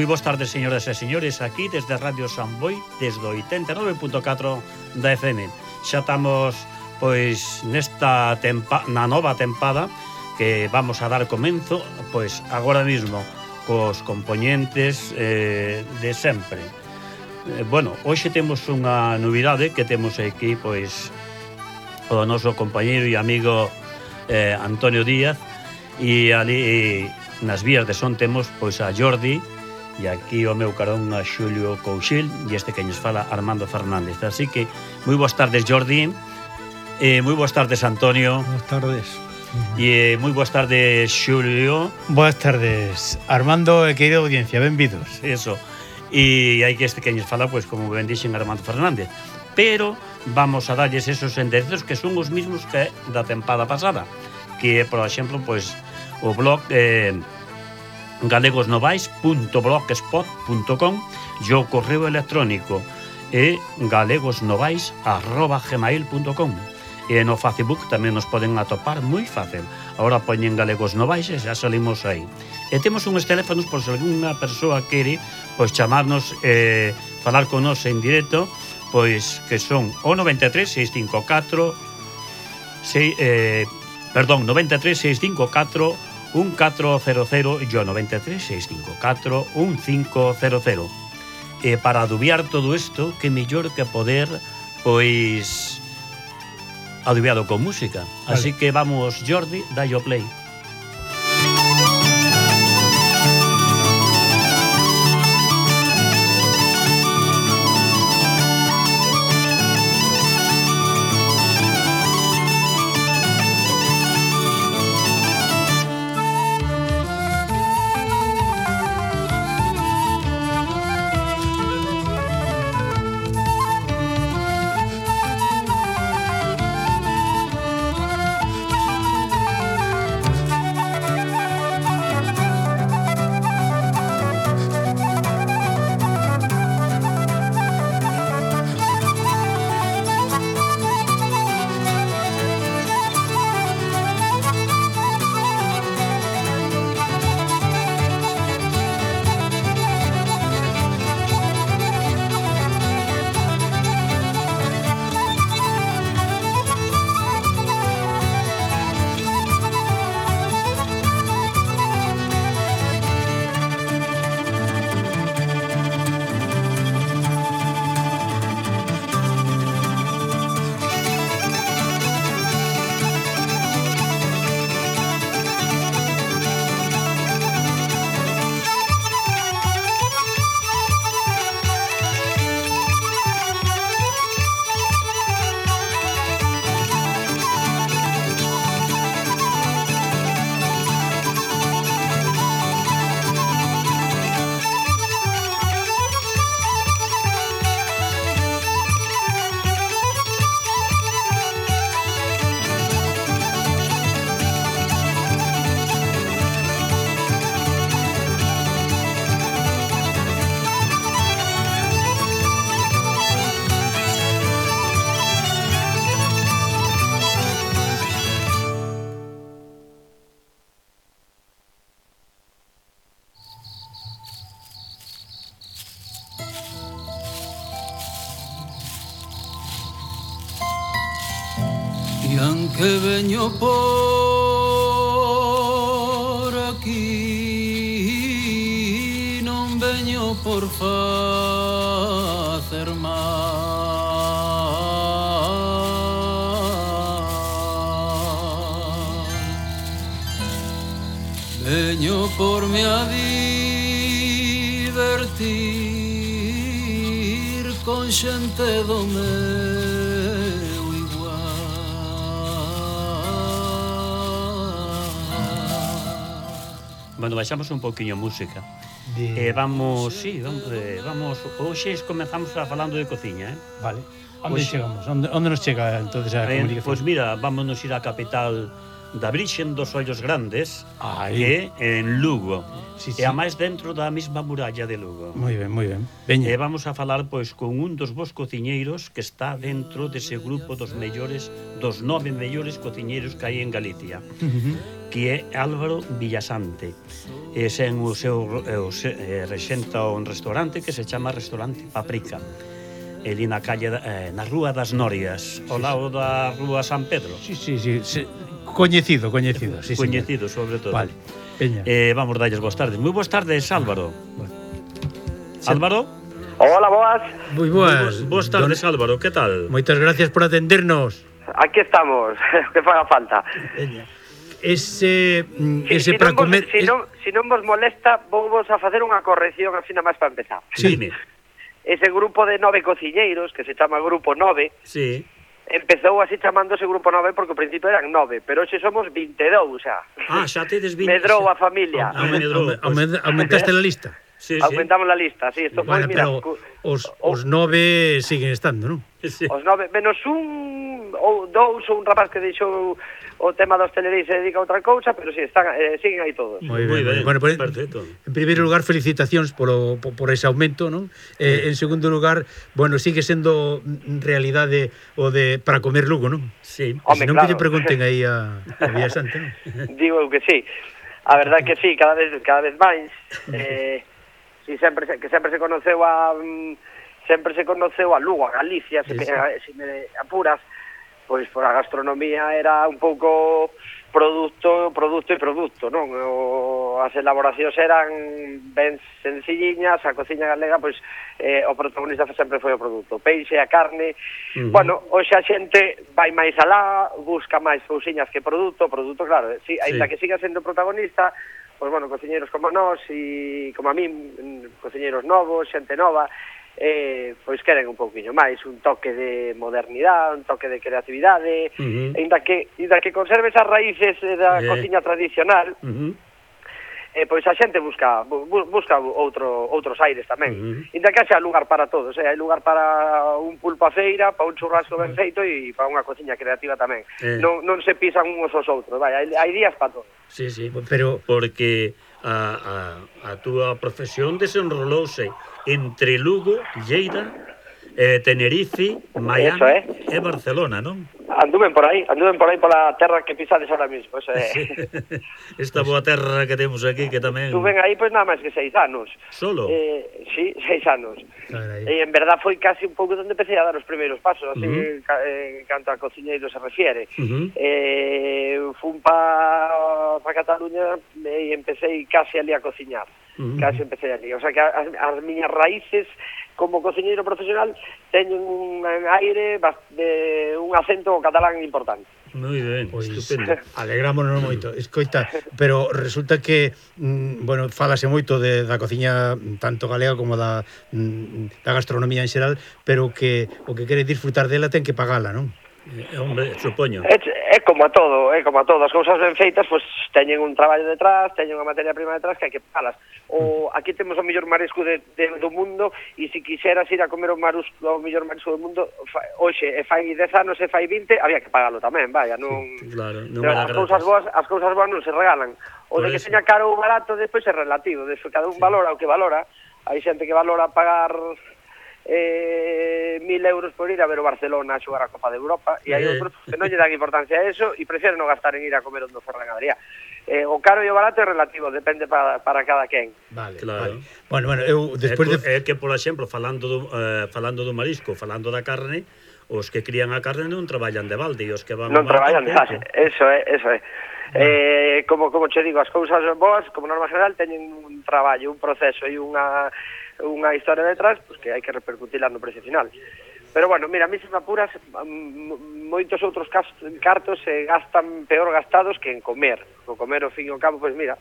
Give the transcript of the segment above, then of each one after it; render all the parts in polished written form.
Moi boas tardes, señoras e señores, aquí desde Radio San Boi, desde 89.4 da FM. Xa estamos, pois, na nova tempada que vamos a dar comenzo, pois, agora mismo, cos componentes de sempre. Bueno, hoxe temos unha novidade que temos aquí, pois, o noso compañeiro e amigo Antonio Díaz, e ali nas vías de son temos, pois, a Jordi, e aquí o meu carón a Xulio Couchil, e este que nos fala Armando Fernández. Así que, moi boas tardes, Jordi, moi boas tardes, Antonio. Boas tardes. E moi boas tardes, Xulio. Boas tardes, Armando e querida audiencia, benvidos. Eso. E hai que este que nos fala, pois, como ben dixen, Armando Fernández. Pero vamos a darlles esos enderezos que son os mismos que da tempada pasada, que é, por exemplo, pois, o blog galegosnovais.blogspot.com e o correo electrónico galegosnovais@gmail.com. E no Facebook tamén nos poden atopar moi fácil. Ahora poñen Galegos Novais e xa salimos aí. E temos uns teléfonos por se alguna persoa quere, pois, chamarnos falar con nos en directo, pois, que son o 93 654 93 654 1400 e o 93 654 1500. E para adubiar todo isto, que mellor que poder, pois, adubiado con música. Vale. Así que vamos, Jordi, dai o play. E anche veño por aquí, non veño por facer mal, veño por me a divertir con xente do meu. Bueno, baixamos un pouquiño a música. Vamos, hoxe comezamos falando de cociña, Vale. Onde chegamos? Onde nos chega entonces a comunicación? Pois mira, vámonos ir á capital da Virxen dos Ollos Grandes, Aí. que é en Lugo. Sí, E sí. a máis dentro da mesma muralla de Lugo. Moi ben, moi ben. E Veña. vamos a falar pois con un dos vos cociñeiros que está dentro dese grupo dos 9 mellores cociñeiros que hai en Galicia, que é Álvaro Villasante. E sen o seu rexenta un restaurante que se chama Restaurante Paprika. Eli na calle na Rúa das Norias, ao lado da Rúa San Pedro. Sí. Coñecido, sí, Coñecido, sobre todo. Vale, veña. Vamos darlles boas tardes. Moi boas tardes, Álvaro. Álvaro? Hola, boas. Moi boas. Boas tardes, Álvaro, que tal? Moitas gracias por atendernos. Aquí estamos, que faga falta. Veña. Ese Si para non vos, comer... si non vos molesta, vos a facer unha corrección así nada máis para empezar. Sí. Dime. Ese grupo de 9 cociñeiros, que se chama Grupo 9, Sí. empezou así chamándose Grupo 9 porque ao principio eran 9, pero hoxe somos 22, xa. Xa tedes 20. Medrou a familia. Aumentaste a lista. Sí, sí. Aumentamos la lista, sí, isto foi, Bueno, mira, pero os 9 siguen estando, non? Sí. os 9, menos un ou dous ou un rapaz que deixou o tema da hostelería e se dedica a outra cousa, pero si, están, siguen aí todos. Moi Moi ben, Bueno, perfecto. En primeiro lugar, felicitacións por ese aumento, non? En segundo lugar, bueno, sigue sendo realidade o de para comer Lugo, non? Sí. Home, Se non claro. que lle pregunten aí a Villasante, non? Digo eu que sí. A verdade que sí, cada vez máis. Si sempre se conoceu a Lugo, a Galicia, se me apuras, pois por a gastronomía era un pouco produto, non? As elaboracións eran ben sencilliñas, a cociña galega, pois o protagonista sempre foi o produto, o peixe, a carne. Bueno, hoxe a xente vai máis alá, busca máis cousiñas que produto, claro, sí, ainda que siga sendo protagonista, pois bueno, cociñeiros como nós e como a min, cociñeiros novos, xente nova, pois queren un pouquiño máis, un toque de modernidade, un toque de creatividade, ainda que conserves as raíces da cociña tradicional, pois a xente busca outros aires tamén. Ainda que haxa lugar para todos, hai lugar para un pulpo a feira, para un churrasco ben feito e para unha cociña creativa tamén. Non se pisan uns aos outros, vai, hai días para todos. Sí, pero porque a túa profesión desenrolouse entre Lugo, Lleida, Tenerife, Miami e Barcelona, non? Anduven por aí pola terra que pisades ahora mismo, eso é. Sí. Esta boa terra que temos aquí que tamén... Estuven aí pois nada máis que 6 anos. Solo? Sí, 6 anos. Carai. E en verdad foi casi un pouco onde empecé a dar os primeiros pasos, así en canto a cociñeiro se refiere. Fun pa Cataluña e empecé casi ali a cociñar. Casi empecé ali. O sea que as miñas raíces como cociñeiro profesional teñen un aire de un acento catalán importante. Moi ben, Pois, estupendo. alegrámonos moito. Escoita, pero resulta que bueno, fálase moito da cociña tanto galega como da gastronomía en xeral, pero que o que quere disfrutar dela ten que pagala, non? Hombre, supoño. É como a todo, as cousas ben feitas, pois teñen un traballo detrás, teñen unha materia prima detrás que hai que palas. Aquí temos o mellor marisco do mundo e se quixeras ir a comer o mellor marisco do mundo, hoxe, fai 10 anos e fai 20, había que pagalo tamén, vaya, non... Claro, non era as cousas boas non se regalan. O de que seña caro ou barato, despois é relativo, cada un valora o que valora. Hai xente que valora pagar 1.000 euros por ir a ver o Barcelona a xogar a Copa de Europa e hai outros que non lle dan importancia a eso e prefieren non gastar en ir a comer onde Ferran Adrià. O caro e o barato é relativo, depende para cada quen. Vale, claro. Vale. Bueno, eu despois É que, por exemplo, falando do marisco, falando da carne, os que crían a carne non traballan de balde e os que van... Non traballan de balde, eso é. Como che digo, as cousas boas, como norma general, teñen un traballo, un proceso e unha historia detrás, pues, que hai que repercutirla no precio final. Pero bueno, mira, a mí se me apuras, moitos outros cartos se gastan peor gastados que en comer. O comer, ao fin e ao cabo, pois mira,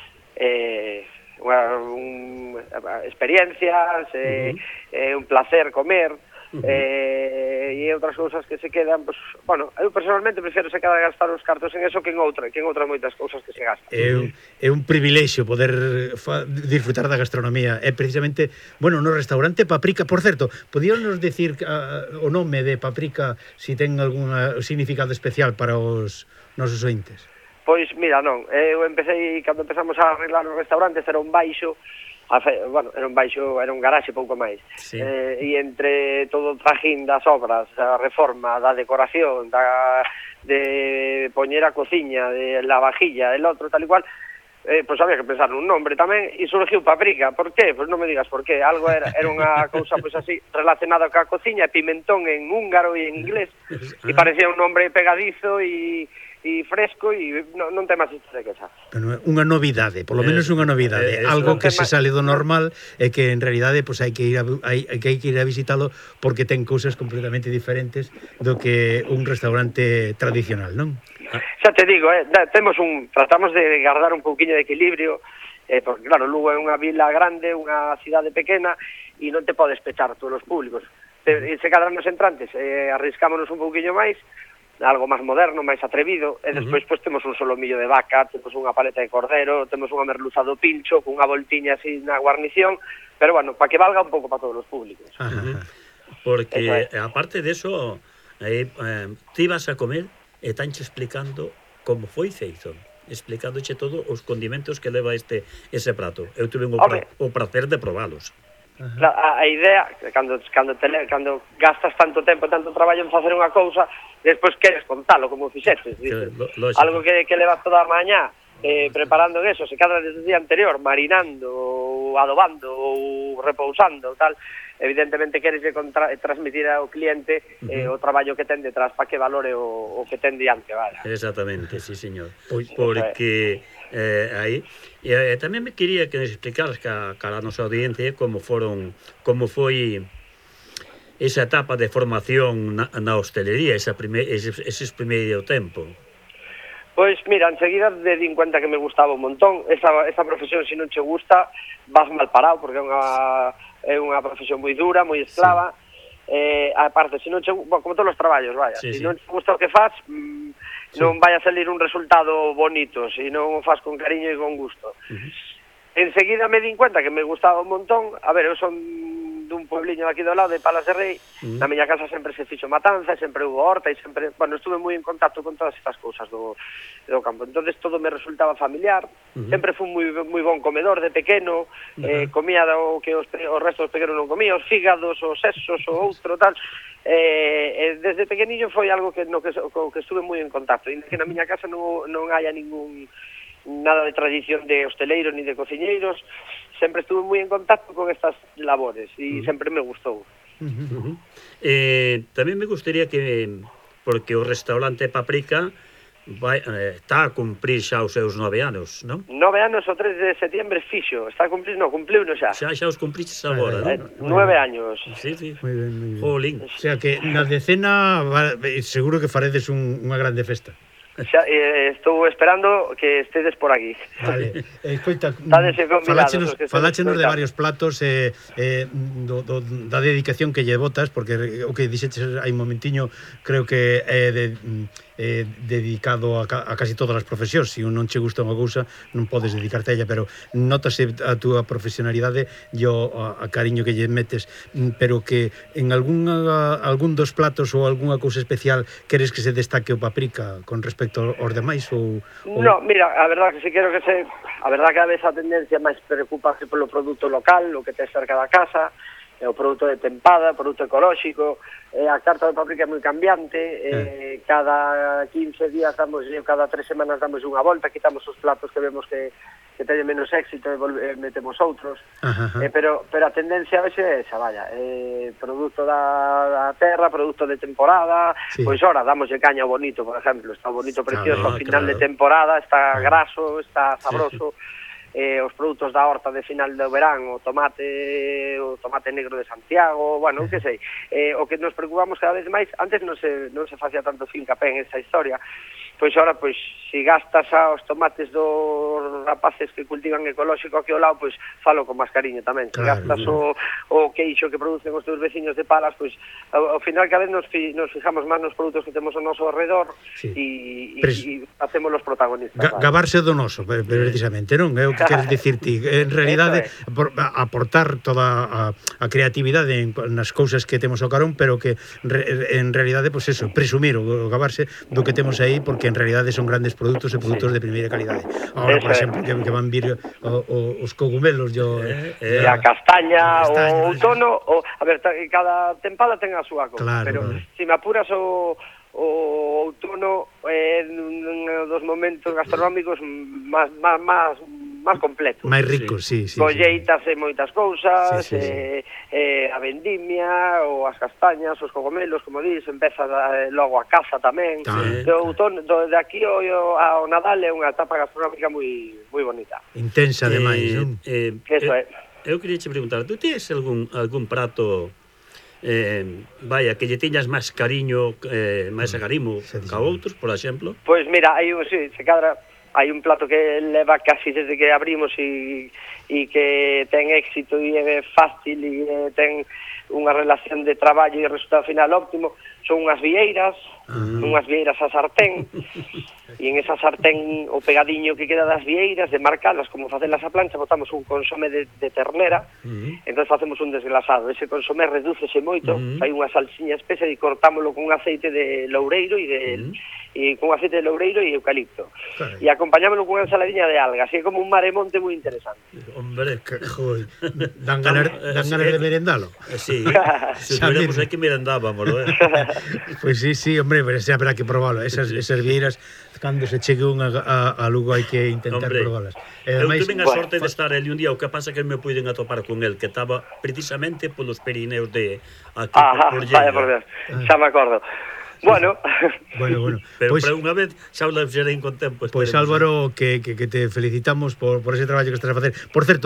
experiencias, un placer comer, e outras cousas que se quedan, pues, bueno, eu personalmente prefiro se quedar a gastar os cartos en eso que en outras moitas cousas que se gastan. É un privilexio poder disfrutar da gastronomía. É precisamente, bueno, no restaurante Paprika, por certo, podíanos decir o nome de Paprika si ten algún significado especial para os nosos ointes? Pois, mira, non, eu empecé, cando empezamos a arreglar os restaurantes, era un baixo, era un garaxe pouco máis. Sí. E entre todo o trajín das obras, a reforma, da decoración, de poñer a cociña, de la vajilla, el outro, tal igual, pois había que pensar nun nombre tamén, e surgiu Paprika. Por qué? Pois non me digas por qué. Algo era unha cousa pois así relacionada ca cociña, pimentón en húngaro e en inglés, e parecía un nombre pegadizo e fresco, e non ten máis historia que esa. Pero unha novidade, polo menos unha novidade, algo que se sale do normal e que en realidade pois hai que ir a visitalo porque ten cousas completamente diferentes do que un restaurante tradicional, non? Xa te digo, tratamos de guardar un pouquiño de equilibrio, porque claro, Lugo é unha vila grande, unha cidade pequena, e non te podes pechar todos os públicos. Se cadran os entrantes, arriscámonos un pouquiño máis, algo máis moderno, máis atrevido, e despois pois temos un solomillo de vaca, temos unha paleta de cordero, temos unha merluza do pincho, cunha voltiña así na guarnición, pero bueno, para que valga un pouco para todos os públicos. Porque, aparte de eso, ti vas a comer e tanche explicando como foi feito, explicándoche todo os condimentos que leva ese prato. Eu tuve o prazer de probalos. A idea, cando gastas tanto tempo, tanto traballo en facer unha cousa, despois queres contalo como fixetes, algo que levas toda a mañá preparando eso, se cadra desde o día anterior, marinando, ou adobando, ou repousando, tal, evidentemente queres transmitir ao cliente o traballo que ten detrás para que valore o que ten diante, vale. Exactamente, sí, señor. Porque aí tamén me quería que nos explicaras cara a nosa audiencia como foi esa etapa de formación na hostelería, eses primeiro tempo. Pois, mira, enseguida me di cuenta que me gustaba un montón. Esa profesión, se non che gusta, vas mal parado, porque é unha profesión moi dura, moi esclava. Aparte, se non che, como todos os traballos, vaya, se non che gusta o que faz, non vai a salir un resultado bonito, se non o faz con cariño e con gusto. Enseguida me di cuenta que me gustaba un montón. A ver, eu son dun puebliño aquí do lado de Palas de Rei. Na miña casa sempre se fixo matanza, sempre hubo horta, e sempre, bueno, estuve moi en contacto con todas estas cousas do campo. Entonces todo me resultaba familiar. Sempre fui moi bon comedor de pequeno, comía o que os restos pequenos non comía, os fígados, os sesos, o outro, tal. Desde pequeniño foi algo que estuve moi en contacto, e que na miña casa non haya nada de tradición de hosteleiros ni de cociñeiros. Sempre estuve moi en contacto con estas labores e sempre me gustou. Tamén me gustaría que, porque o restaurante Paprika está a cumprir xa os seus 9 anos, non? 9 anos o 3 de setembro fixo, está a cumprir, non, cumpliuno xa. Xa os cumpriches agora, non? 9 años. Sí. Moi ben. Jolín. O sea que na decena seguro que faredes unha grande festa. Xa, estou esperando que estedes por aquí. Vale. Escoita, faláchenos de varios platos da dedicación que lle botas, porque o que dixeches hai un momentiño creo que é dedicado a casi todas as profesións. Se non che gusta unha cousa non podes dedicarte a ella, pero notase a túa profesionalidade e a cariño que lle metes, pero que en algún dos platos ou algunha cousa especial queres que se destaque o Paprika con respecto aos demais ou... No, mira, a verdade que si quero que a verdade que a veces a tendencia máis preocuparse polo produto local, o que tes cerca da casa, o produto de tempada, o produto ecolóxico. A carta de Paprika é moi cambiante, cada 15 días cada 3 semanas damos unha volta, quitamos os platos que vemos que teñen menos éxito e metemos outros. Pero a tendencia a veces é esa, vaya, produto da terra, produto de temporada. Pois ora, damoslle caña ao bonito, por exemplo, está o bonito precioso ao final de temporada, está graso, está sabroso. Os produtos da horta de final do verán, o tomate negro de Santiago, bueno, que sei. O que nos preocupamos cada vez máis, antes non se facía tanto fincapé en esa historia, pois ora, pois, se gastas aos tomates dos rapaces que cultivan ecolóxico aquí ao lado, pois falo con máis cariño tamén. Se gastas o queixo que producen os teus veciños de Palas, pois ao final cada vez nos fijamos máis nos produtos que temos ao noso alrededor e hacemos os protagonistas. Gabarse do noso, precisamente, non? É o que queres dicir ti. En realidade, aportar toda a creatividade nas cousas que temos ao carón, pero que en realidade, pois eso, presumir o gabarse do que temos aí, porque en realidade son grandes produtos e produtos de primeira calidade. Agora, por exemplo, que van vir os cogumelos a castaña, o outono, a ver, cada tempada ten a súa cousa, claro, pero se me apuras o outono é un dos momentos gastronómicos máis completos. máis ricos, sí. Colleitas e moitas cousas, sí. a vendimia, ou as castañas, os cogomelos, como dis, empeza logo a caza tamén. O outono, de aquí ao Nadal é unha etapa gastronómica moi bonita. Intensa, ademais, non? Eso é. Eu queria che preguntar, tú tens algún prato vaya, que lle tiñas máis cariño, máis agarimo ca outros, por exemplo? Pois mira, hai un plato que leva casi desde que abrimos e que ten éxito e é fácil e ten unha relación de traballo e resultado final óptimo, son unhas vieiras a sartén, e en esa sartén o pegadiño que queda das vieiras, de marcalas como facelas a plancha, botamos un consomé de ternera, entón facemos un desglasado, ese consomé redúcese moito, fai unha salsiña espesa e cortámoslo con un aceite de loureiro e con aceite de loureiro e eucalipto. E acompañámoslo con unha ensaladiña de algas, e é como un maremonte moi interesante. Hombre, joder, dan ganas de merendalo. Sí, se tuviéramos aquí merendábamos, Pois sí, hombre, pero xa habrá que probalo. Esas vieiras, cando se chegue unha a Lugo, hai que intentar probalas. Eu tuve a sorte de estar ali un día, o que pasa que me puiden atopar con el, que estaba precisamente polos Pirineos de aquí por Lleida. Vaya por Dios, xa me acordo. Bueno. Pero unha vez xa o xerei con tempo. Pois Álvaro, que te felicitamos por ese traballo que estás a facer. Por certo,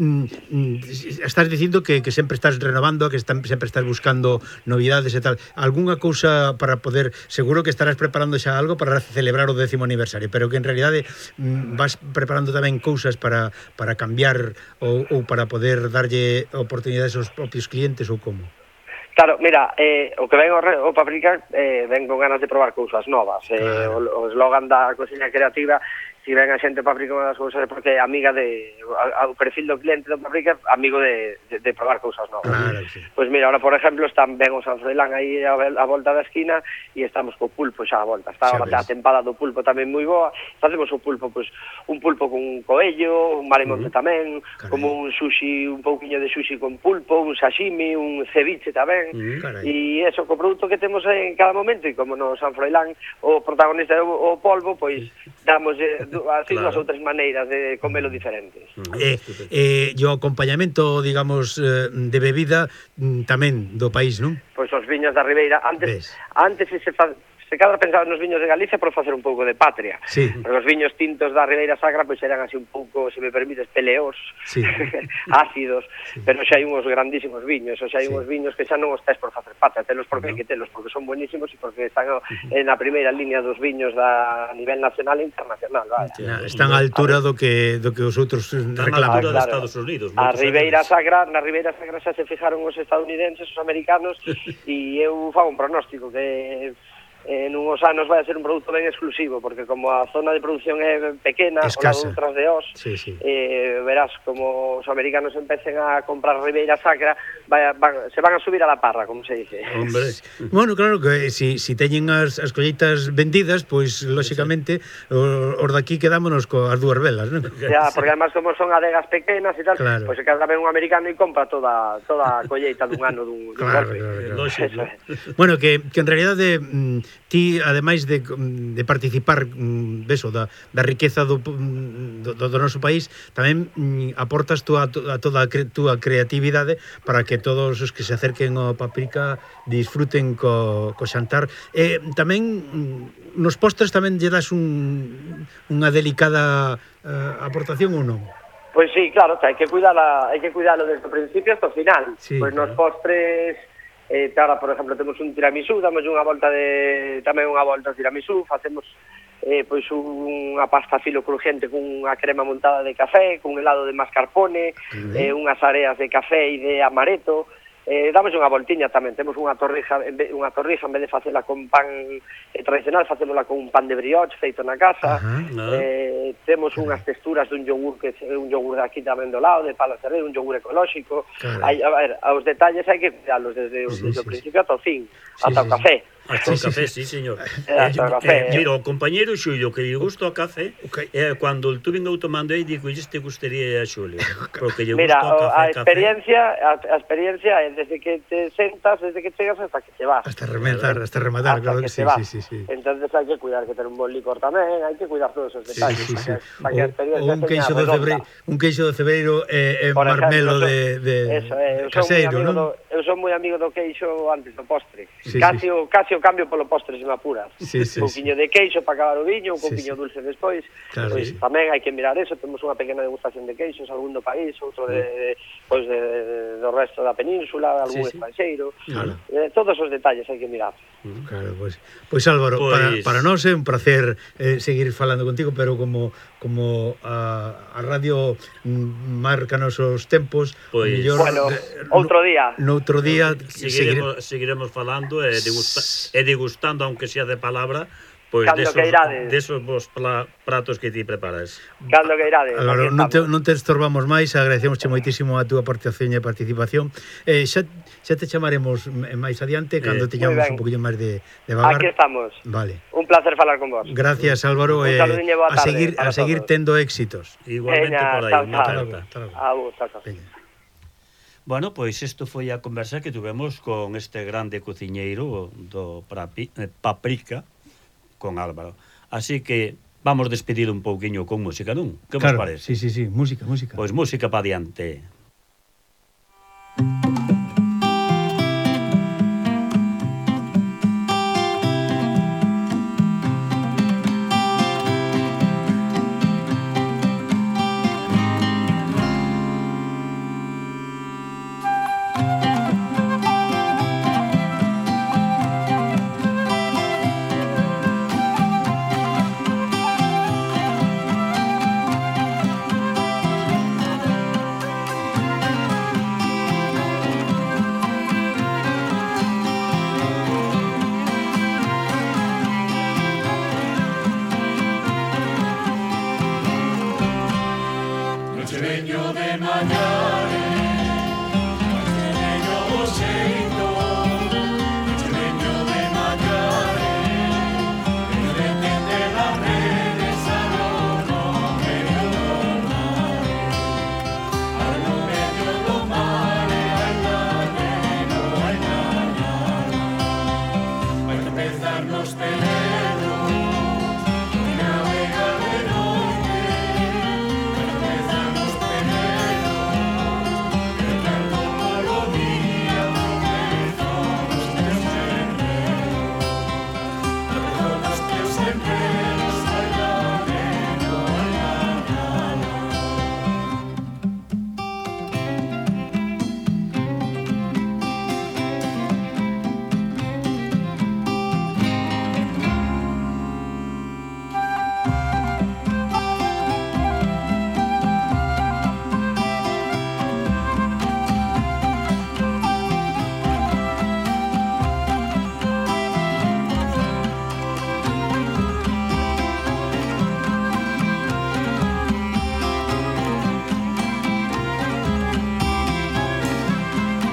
estás dicindo que sempre estás renovando, que sempre estás buscando novidades e tal. Algúnha cousa para poder, seguro que estarás preparando xa algo para celebrar o 10º aniversario, pero que en realidade vas preparando tamén cousas para cambiar ou para poder darlle oportunidades aos propios clientes ou como? Claro, mira, o que ven o Paprika ven con ganas de probar cousas novas. O eslogan da cociña creativa, si ven a xente Paprika unha das cousas, porque é amiga o perfil do cliente do Paprika, amigo de probar cousas novas. Claro, sí. Pois mira, ahora, por exemplo, están ben o San Froilán aí a volta da esquina e estamos co pulpo xa a volta. Está a tempada do pulpo tamén moi boa. Facemos o pulpo, pois, un pulpo con coello, un maremonte tamén, como un sushi, un pouquiño de sushi con pulpo, un sashimi, un ceviche tamén. E eso, co produto que temos en cada momento, e como no San Froilán o protagonista é o polvo, pois damos así dúas ou tres maneiras de comelo diferentes. E o acompañamento, digamos, de bebida tamén do país, non? Pois os viños da Ribeira, antes se cadra pensaba nos viños de Galicia por facer un pouco de patria. Sí. Porque os viños tintos da Ribeira Sacra pois eran así un pouco, se me permites, peleós, ácidos, pero xa hai uns grandísimos viños, xa hai uns viños que xa non os tes por facer patria, telos porque hai que telos, porque son buenísimos e porque están na primeira línea dos viños a nivel nacional e internacional, vaya. Están á altura do que os outros reclaman. Están á altura de Estados Unidos. Na Ribeira Sacra xa se fijaron os estadounidenses, os americanos, e eu fago un pronóstico que en uns anos vai a ser un produto ben exclusivo, porque como a zona de producción é pequena, escasa, o lado outras de Os, verás como os americanos empecen a comprar Ribeira Sacra, se van a subir a la parra, como se dice. Hombre. Bueno, claro que si teñen as colleitas vendidas, pois lóxicamente os daqui quedámonos coas dúas velas, non? Ya, porque además como son adegas pequenas e tal, pois se queda ben un americano e compra toda a colleita dun ano dun golpe. Claro. Bueno, que en realidade ti, ademais de participar da riqueza do noso país, tamén aportas toda a túa creatividade para que todos os que se acerquen ao Paprika disfruten co xantar. Tamén nos postres tamén lle das unha delicada aportación ou non? Pois sí, claro, hai que cuidalo desde o principio hasta o final. Pois nos postres ahora, por exemplo, temos un tiramisú, damos unha volta ao tiramisú, facemos pois unha pasta filo crujiente cunha crema montada de café, cun helado de mascarpone, unhas areas de café e de amaretto. Damos unha voltiña tamén, temos unha torrija en vez de facela con pan tradicional, facémola con un pan de brioche feito na casa. Temos unhas texturas dun yogur que é un yogur aquí tamén do lado, de Palas de Rei, un yogur ecolóxico. A ver, os detalles hai que cuidalos desde o principio ata o fin, ata o café. Hasta o café, sí, señor. Hasta o café. Mira, o compañeiro Xulio, que lle gusta o café, Ok. cando el tuve tomando aí, digo, este gustaría a Xulio, porque lle Mira, gusta o a café. experiencia é desde que te sentas, desde que chegas hasta que te vas. Hasta rematar, claro que sí, te vas. sí. Entonces hai que cuidar que ter un bon licor tamén, hai que cuidar todos os detalles. Sí. Para que a experiencia Un queixo de redonda. Febreiro, en Por marmelo ejemplo, de eso é, caseiro, non? Eu son moi amigo do queixo antes do postre. Sí, casi o cambio polo postre se me apuras. Sí. Un pouquiño de queixo para acabar o viño, un Sí, pouquiño dulce despois. Claro, Pois sí. tamén hai que mirar eso, temos unha pequena degustación de queixos, algún do país, outro do resto da península, algún Sí. estranxeiro. Claro. Todos os detalles hai que mirar. Claro, pois Álvaro, para nós é un placer seguir falando contigo, pero como a radio marcanos os tempos, Pois, Bueno, outro día. Noutro día seguiremos falando e degustando, aunque sea de palabra, pois Cando queirades. desos vos pratos que ti preparas. Cando que irades. Álvaro, non te estorbamos máis, agradecemosche moitísimo a túa aportación e participación. Xa te chamaremos máis adiante cando teñamos moi ben. un poquinho máis de vagar. Aquí estamos. Vale. Un placer falar con vos. Gracias, Álvaro, Un saludiño, boa tarde a para seguir todos. tendo éxitos. Igualmente Veña, por aí, chao, unha chao. aperta. Chao. Veña. Bueno, pois isto foi a conversa que tuvemos con este grande cociñeiro do Paprika, con Álvaro. Así que vamos despedir un pouquiño con música, non? Que vos parece? Sí, música. Pois música pa diante.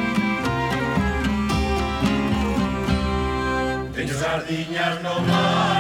Sardiñas no mar.